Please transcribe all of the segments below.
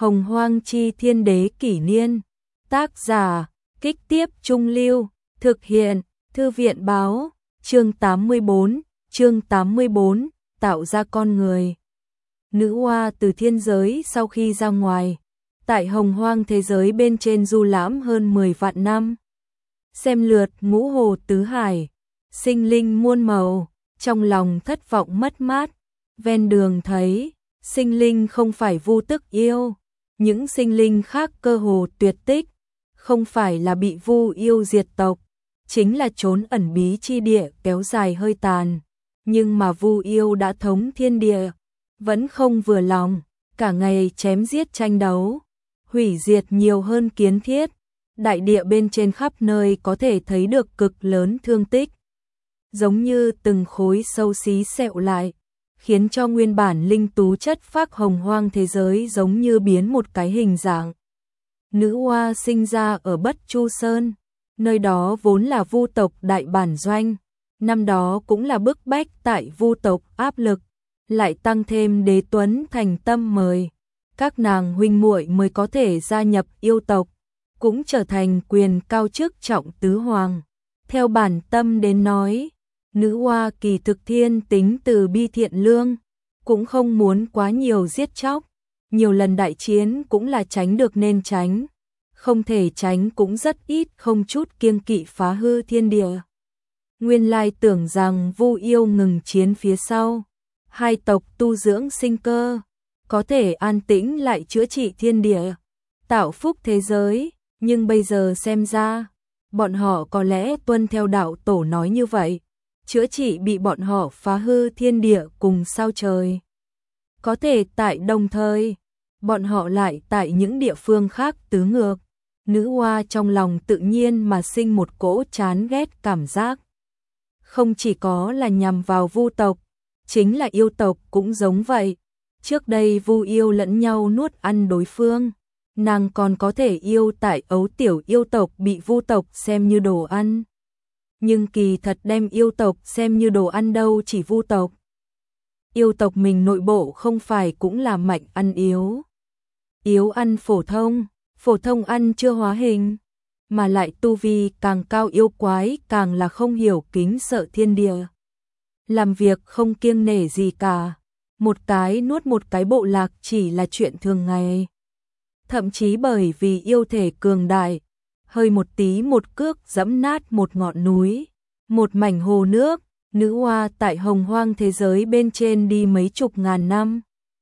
Hồng Hoang Chi Thiên Đế Kỷ Niên. Tác giả, Kích Tiếp Trung Lưu. Thực hiện, Thư viện Báo. Chương 84, tạo ra con người. Nữ oa từ thiên giới sau khi ra ngoài, tại Hồng Hoang thế giới bên trên du lãm hơn 10 vạn năm. Xem lượt ngũ hồ tứ hải, sinh linh muôn màu, trong lòng thất vọng mất mát. Ven đường thấy, sinh linh không phải Vu Tức yêu, những sinh linh khác cơ hồ tuyệt tích, không phải là bị Vu yêu diệt tộc, chính là trốn ẩn bí chi địa kéo dài hơi tàn. Nhưng mà Vu yêu đã thống thiên địa, vẫn không vừa lòng, cả ngày chém giết tranh đấu, hủy diệt nhiều hơn kiến thiết. Đại địa bên trên khắp nơi có thể thấy được cực lớn thương tích, giống như từng khối sâu xí sẹo lại, khiến cho nguyên bản linh tú chất phác hồng hoang thế giới giống như biến một cái hình dạng. Nữ oa sinh ra ở Bất Chu Sơn, nơi đó vốn là Vu tộc đại bản doanh, năm đó cũng là bức bách tại Vu tộc áp lực, lại tăng thêm Đế Tuấn thành tâm mời, các nàng huynh muội mới có thể gia nhập yêu tộc, cũng trở thành quyền cao chức trọng tứ hoàng. Theo bản tâm đến nói, nữ oa kỳ thực thiên tính từ bi thiện lương, cũng không muốn quá nhiều giết chóc, nhiều lần đại chiến cũng là tránh được nên tránh, không thể tránh cũng rất ít, không chút kiêng kỵ phá hư thiên địa. Nguyên lai tưởng rằng Vu yêu ngừng chiến phía sau, hai tộc tu dưỡng sinh cơ, có thể an tĩnh lại chữa trị thiên địa, tạo phúc thế giới, nhưng bây giờ xem ra, bọn họ có lẽ tuân theo đạo tổ nói như vậy, chữa trị bị bọn họ phá hư thiên địa cùng sao trời. Có thể tại đồng thời, bọn họ lại tại những địa phương khác tứ ngược. Nữ oa trong lòng tự nhiên mà sinh một cỗ chán ghét cảm giác. Không chỉ có là nhằm vào Vu tộc, chính là yêu tộc cũng giống vậy. Trước đây Vu yêu lẫn nhau nuốt ăn đối phương, nàng còn có thể yêu tại ấu tiểu yêu tộc bị Vu tộc xem như đồ ăn. Nhưng kỳ thật đem yêu tộc xem như đồ ăn đâu chỉ Vu tộc. Yêu tộc mình nội bộ không phải cũng là mạnh ăn yếu. Yếu ăn phổ thông ăn chưa hóa hình, mà lại tu vi càng cao yêu quái càng là không hiểu kính sợ thiên địa. Làm việc không kiêng nể gì cả, một cái nuốt một cái bộ lạc chỉ là chuyện thường ngày. Thậm chí bởi vì yêu thể cường đại, hơi một tí một cước giẫm nát một ngọn núi, một mảnh hồ nước. Nữ oa tại hồng hoang thế giới bên trên đi mấy chục ngàn năm,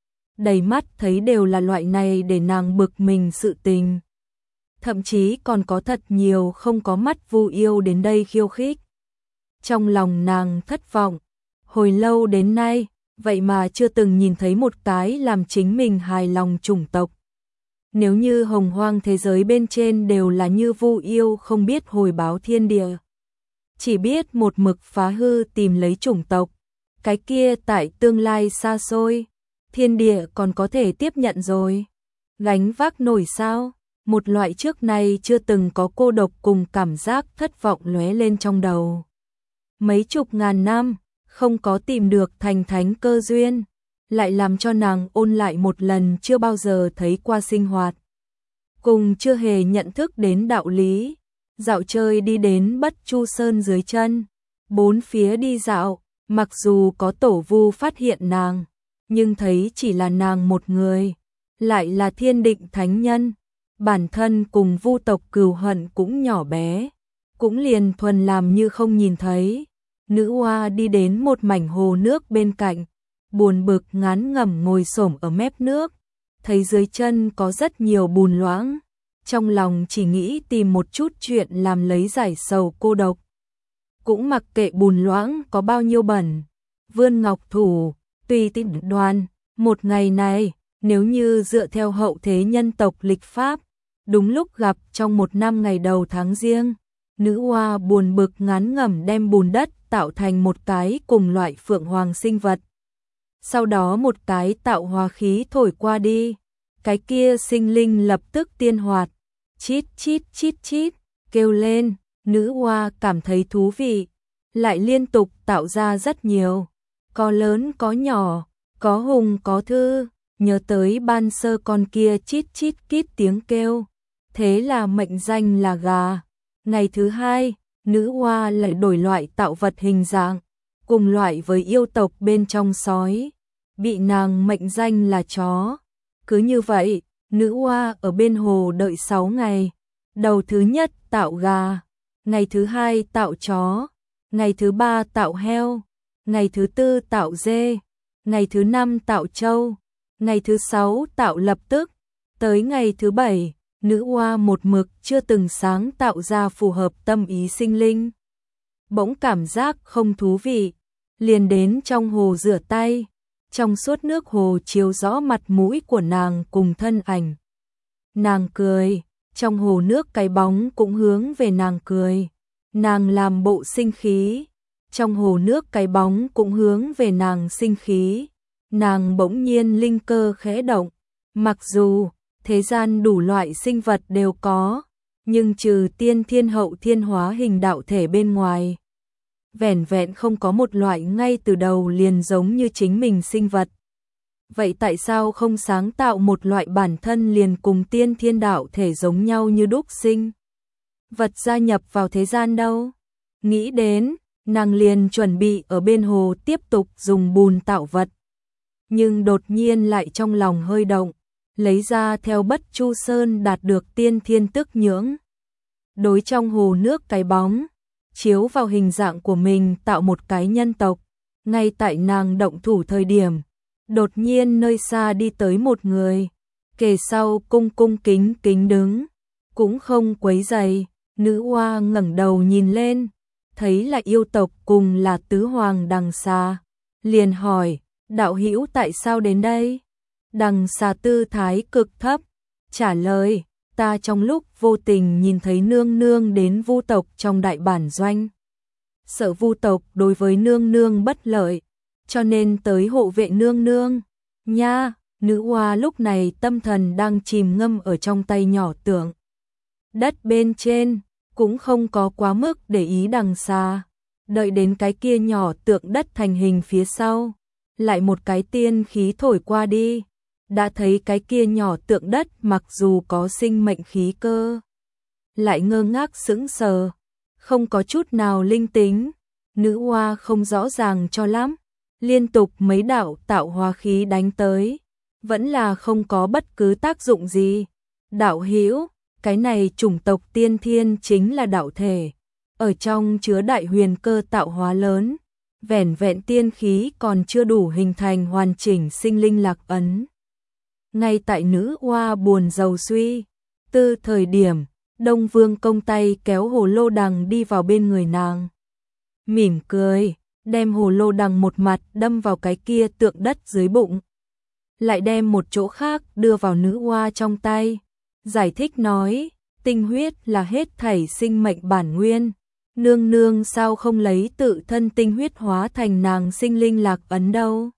đầy mắt thấy đều là loại này để nàng bực mình sự tình. Thậm chí còn có thật nhiều không có mắt Vu yêu đến đây khiêu khích. Trong lòng nàng thất vọng, hồi lâu đến nay, vậy mà chưa từng nhìn thấy một cái làm chính mình hài lòng chủng tộc. Nếu như hồng hoang thế giới bên trên đều là như Vu yêu không biết hồi báo thiên địa, chỉ biết một mực phá hư tìm lấy chủng tộc, cái kia tại tương lai xa xôi, thiên địa còn có thể tiếp nhận rồi. Gánh vác nổi sao? Một loại trước nay chưa từng có cô độc cùng cảm giác thất vọng lóe lên trong đầu. Mấy chục ngàn năm, không có tìm được thành thánh cơ duyên, lại làm cho nàng ôn lại một lần chưa bao giờ thấy qua sinh hoạt. Cùng chưa hề nhận thức đến đạo lý, dạo chơi đi đến Bất Chu Sơn dưới chân, bốn phía đi dạo, mặc dù có tổ Vu phát hiện nàng, nhưng thấy chỉ là nàng một người, lại là thiên định thánh nhân, bản thân cùng Vu tộc cừu hận cũng nhỏ bé, cũng liền thuần làm như không nhìn thấy. Nữ oa đi đến một mảnh hồ nước bên cạnh, buồn bực ngán ngẩm ngồi xổm ở mép nước, thấy dưới chân có rất nhiều bùn loãng, trong lòng chỉ nghĩ tìm một chút chuyện làm lấy giải sầu cô độc. Cũng mặc kệ bùn loãng có bao nhiêu bẩn, vươn ngọc thủ, tùy tiện đoan, một ngày này, nếu như dựa theo hậu thế nhân tộc lịch pháp, đúng lúc gặp trong một năm ngày đầu tháng Giêng, nữ oa buồn bực ngán ngẩm đem bùn đất tạo thành một cái cùng loại phượng hoàng sinh vật. Sau đó một cái tạo hóa khí thổi qua đi, cái kia sinh linh lập tức tiên hoạt, chít chít chít chít, kêu lên, nữ oa cảm thấy thú vị, lại liên tục tạo ra rất nhiều, có lớn có nhỏ, có hùng có thư, nhớ tới ban sơ con kia chít chít kít tiếng kêu, thế là mệnh danh là gà. Ngày thứ hai, nữ oa lại đổi loại tạo vật hình dạng, cùng loại với yêu tộc bên trong sói, bị nàng mệnh danh là chó. Cứ như vậy, nữ oa ở bên hồ đợi 6 ngày, đầu thứ nhất tạo gà, ngày thứ hai tạo chó, ngày thứ ba tạo heo, ngày thứ tư tạo dê, ngày thứ năm tạo trâu, ngày thứ sáu tạo lập tức, tới ngày thứ bảy, nữ oa một mực chưa từng sáng tạo ra phù hợp tâm ý sinh linh. Bỗng cảm giác không thú vị, liền đến trong hồ rửa tay, trong suốt nước hồ chiếu rõ mặt mũi của nàng cùng thân ảnh. Nàng cười, trong hồ nước cái bóng cũng hướng về nàng cười. Nàng làm bộ sinh khí, trong hồ nước cái bóng cũng hướng về nàng sinh khí. Nàng bỗng nhiên linh cơ khẽ động, mặc dù thế gian đủ loại sinh vật đều có, nhưng trừ tiên thiên hậu thiên hóa hình đạo thể bên ngoài, vẻn vẹn không có một loại ngay từ đầu liền giống như chính mình sinh vật. Vậy tại sao không sáng tạo một loại bản thân liền cùng tiên thiên đạo thể giống nhau như đúc sinh vật gia nhập vào thế gian đâu? Nghĩ đến, nàng liền chuẩn bị ở bên hồ tiếp tục dùng bùn tạo vật. Nhưng đột nhiên lại trong lòng hơi động, lấy ra theo Bất Chu Sơn đạt được tiên thiên tức nhưỡng. Đối trong hồ nước cái bóng, chiếu vào hình dạng của mình tạo một cái nhân tộc. Ngay tại nàng động thủ thời điểm, đột nhiên nơi xa đi tới một người, kề sau cung cung kính kính đứng, cũng không quấy rầy. Nữ oa ngẩng đầu nhìn lên, thấy là yêu tộc cùng là tứ hoàng Đằng Xà, liền hỏi, đạo hữu tại sao đến đây? Đằng Xà tư thái cực thấp, trả lời, ta trong lúc vô tình nhìn thấy nương nương đến Vu tộc trong đại bản doanh. Sợ Vu tộc đối với nương nương bất lợi, cho nên tới hộ vệ nương nương. Nha, nữ oa lúc này tâm thần đang chìm ngâm ở trong tay nhỏ tượng đất bên trên, cũng không có quá mức để ý Đằng Xà. Đợi đến cái kia nhỏ tượng đất thành hình phía sau, lại một cái tiên khí thổi qua đi, đã thấy cái kia nhỏ tượng đất mặc dù có sinh mệnh khí cơ, lại ngơ ngác sững sờ, không có chút nào linh tính. Nữ oa không rõ ràng cho lắm, liên tục mấy đạo tạo hóa khí đánh tới, vẫn là không có bất cứ tác dụng gì. Đạo hữu, cái này chủng tộc tiên thiên chính là đạo thể, ở trong chứa đại huyền cơ tạo hóa lớn, vẻn vẹn tiên khí còn chưa đủ hình thành hoàn chỉnh sinh linh lạc ấn. Ngay tại nữ oa buồn rầu suy tư thời điểm, Đông Vương Công tay kéo hồ lô đằng đi vào bên người nàng, mỉm cười, đem hồ lô đằng một mặt đâm vào cái kia tượng đất dưới bụng, lại đem một chỗ khác đưa vào nữ oa trong tay, giải thích nói, tinh huyết là hết thảy sinh mệnh bản nguyên, nương nương sao không lấy tự thân tinh huyết hóa thành nàng sinh linh lạc ấn đâu?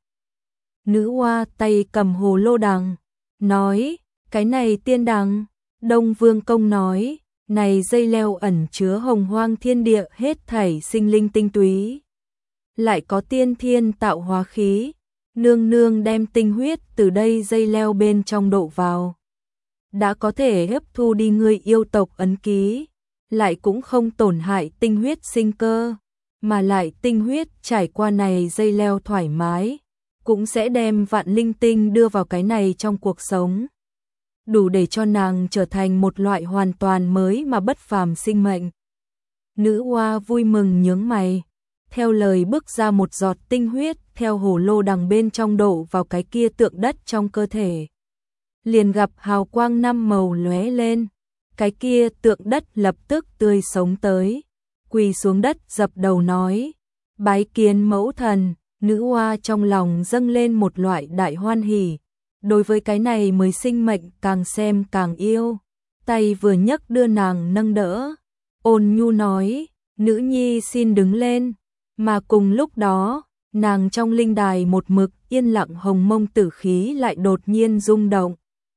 Nữ oa tay cầm hồ lô đằng, nói, cái này tiên đằng. Đông Vương Công nói, này dây leo ẩn chứa hồng hoang thiên địa hết thảy sinh linh tinh túy, lại có tiên thiên tạo hóa khí, nương nương đem tinh huyết từ đây dây leo bên trong độ vào, đã có thể hấp thu đi người yêu tộc ấn ký, lại cũng không tổn hại tinh huyết sinh cơ, mà lại tinh huyết trải qua này dây leo thoải mái, cũng sẽ đem vạn linh tinh đưa vào cái này trong cuộc sống, đủ để cho nàng trở thành một loại hoàn toàn mới mà bất phàm sinh mệnh. Nữ oa vui mừng nhướng mày, theo lời bước ra một giọt tinh huyết theo hồ lô đằng bên trong đổ vào cái kia tượng đất trong cơ thể. Liền gặp hào quang 5 màu lóe lên, cái kia tượng đất lập tức tươi sống tới, quỳ xuống đất dập đầu nói, bái kiến mẫu thần. Nữ oa trong lòng dâng lên một loại đại hoan hỉ, đối với cái này mới sinh mệnh càng xem càng yêu, tay vừa nhấc đưa nàng nâng đỡ, ôn nhu nói, nữ nhi xin đứng lên, mà cùng lúc đó, nàng trong linh đài một mực yên lặng hồng mông tử khí lại đột nhiên rung động.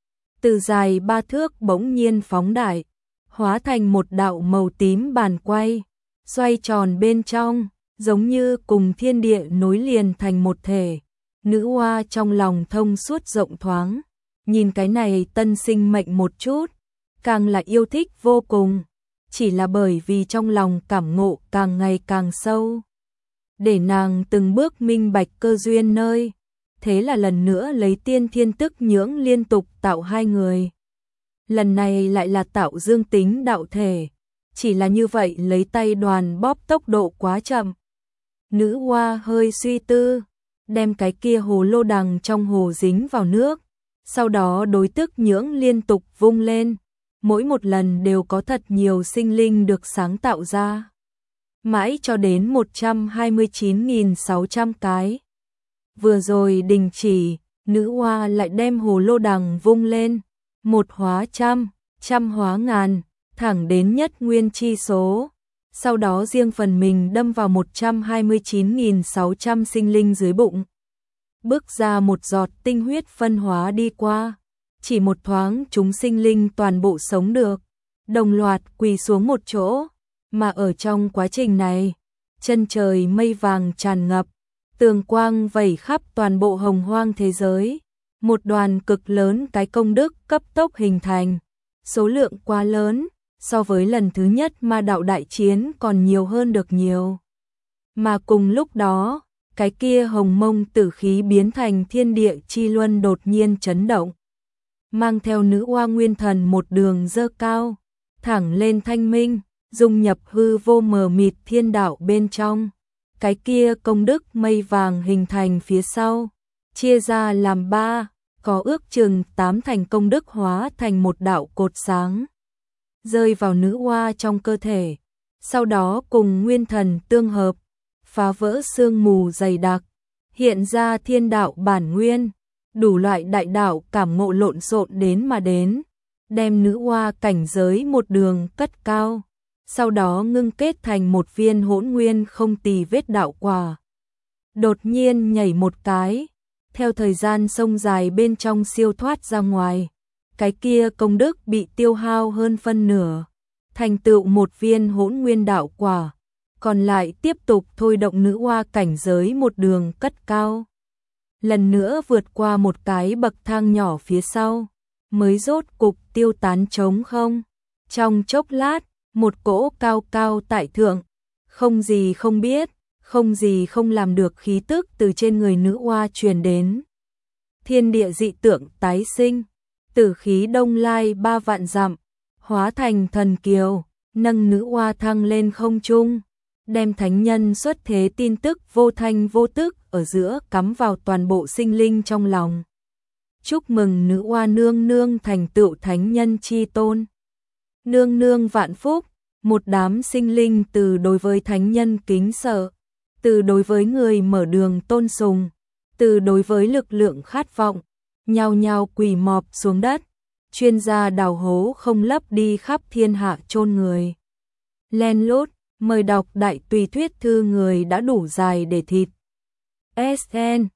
Từ dài 3 thước bỗng nhiên phóng đại, hóa thành một đạo màu tím bàn quay, xoay tròn bên trong, giống như cùng thiên địa nối liền thành một thể. Nữ oa trong lòng thông suốt rộng thoáng, nhìn cái này tân sinh mệnh một chút, càng là yêu thích vô cùng, chỉ là bởi vì trong lòng cảm ngộ càng ngày càng sâu. Để nàng từng bước minh bạch cơ duyên nơi, thế là lần nữa lấy tiên thiên tức nhưỡng liên tục tạo hai người. Lần này lại là tạo dương tính đạo thể, chỉ là như vậy lấy tay đoàn bóp tốc độ quá chậm. Nữ oa hơi suy tư, đem cái kia hồ lô đằng trong hồ dính vào nước, sau đó đối tức nhưỡng liên tục vung lên, mỗi một lần đều có thật nhiều sinh linh được sáng tạo ra. Mãi cho đến 129.600 cái. Vừa rồi đình chỉ, nữ oa lại đem hồ lô đằng vung lên, một hóa trăm, trăm hóa ngàn, thẳng đến nhất nguyên chi số. Sau đó riêng phần mình đâm vào 129.600 sinh linh dưới bụng. Bước ra một giọt tinh huyết phân hóa đi qua, chỉ một thoáng chúng sinh linh toàn bộ sống được, đồng loạt quỳ xuống một chỗ, mà ở trong quá trình này, chân trời mây vàng tràn ngập, tường quang vẩy khắp toàn bộ hồng hoang thế giới, một đoàn cực lớn cái công đức cấp tốc hình thành, số lượng quá lớn, so với lần thứ nhất ma đạo đại chiến còn nhiều hơn được nhiều. Mà cùng lúc đó, cái kia hồng mông tử khí biến thành thiên địa chi luân đột nhiên chấn động, mang theo nữ oa nguyên thần một đường dơ cao, thẳng lên thanh minh, dung nhập hư vô mờ mịt thiên đạo bên trong. Cái kia công đức mây vàng hình thành phía sau, chia ra làm ba, có ước chừng 8 thành công đức hóa thành một đạo cột sáng, rơi vào nữ oa trong cơ thể, sau đó cùng nguyên thần tương hợp, phá vỡ sương mù dày đặc, hiện ra thiên đạo bản nguyên, đủ loại đại đạo cảm ngộ lộn xộn đến mà đến, đem nữ oa cảnh giới một đường cất cao, sau đó ngưng kết thành một viên hỗn nguyên không tì vết đạo quả. Đột nhiên nhảy một cái, theo thời gian sông dài bên trong siêu thoát ra ngoài, cái kia công đức bị tiêu hao hơn phân nửa, thành tựu một viên hỗn nguyên đạo quả, còn lại tiếp tục thôi động nữ oa cảnh giới một đường cất cao. Lần nữa vượt qua một cái bậc thang nhỏ phía sau, mới rốt cục tiêu tán trống không. Trong chốc lát, một cỗ cao cao tại thượng, không gì không biết, không gì không làm được khí tức từ trên người nữ oa truyền đến. Thiên địa dị tượng tái sinh, tử khí đông lai 3 vạn dặm, hóa thành thần kiều, nâng nữ oa thăng lên không trung, đem thánh nhân xuất thế tin tức vô thanh vô tức ở giữa cắm vào toàn bộ sinh linh trong lòng. Chúc mừng nữ oa nương nương thành tựu thánh nhân chi tôn. Nương nương vạn phúc, một đám sinh linh từ đối với thánh nhân kính sợ, từ đối với người mở đường tôn sùng, từ đối với lực lượng khát vọng, nhao nhao quỳ mọp xuống đất, chuyên gia đào hố không lấp đi khắp thiên hạ chôn người. Len lút, mời đọc đại tùy thuyết thư người đã đủ dài để thịt. SN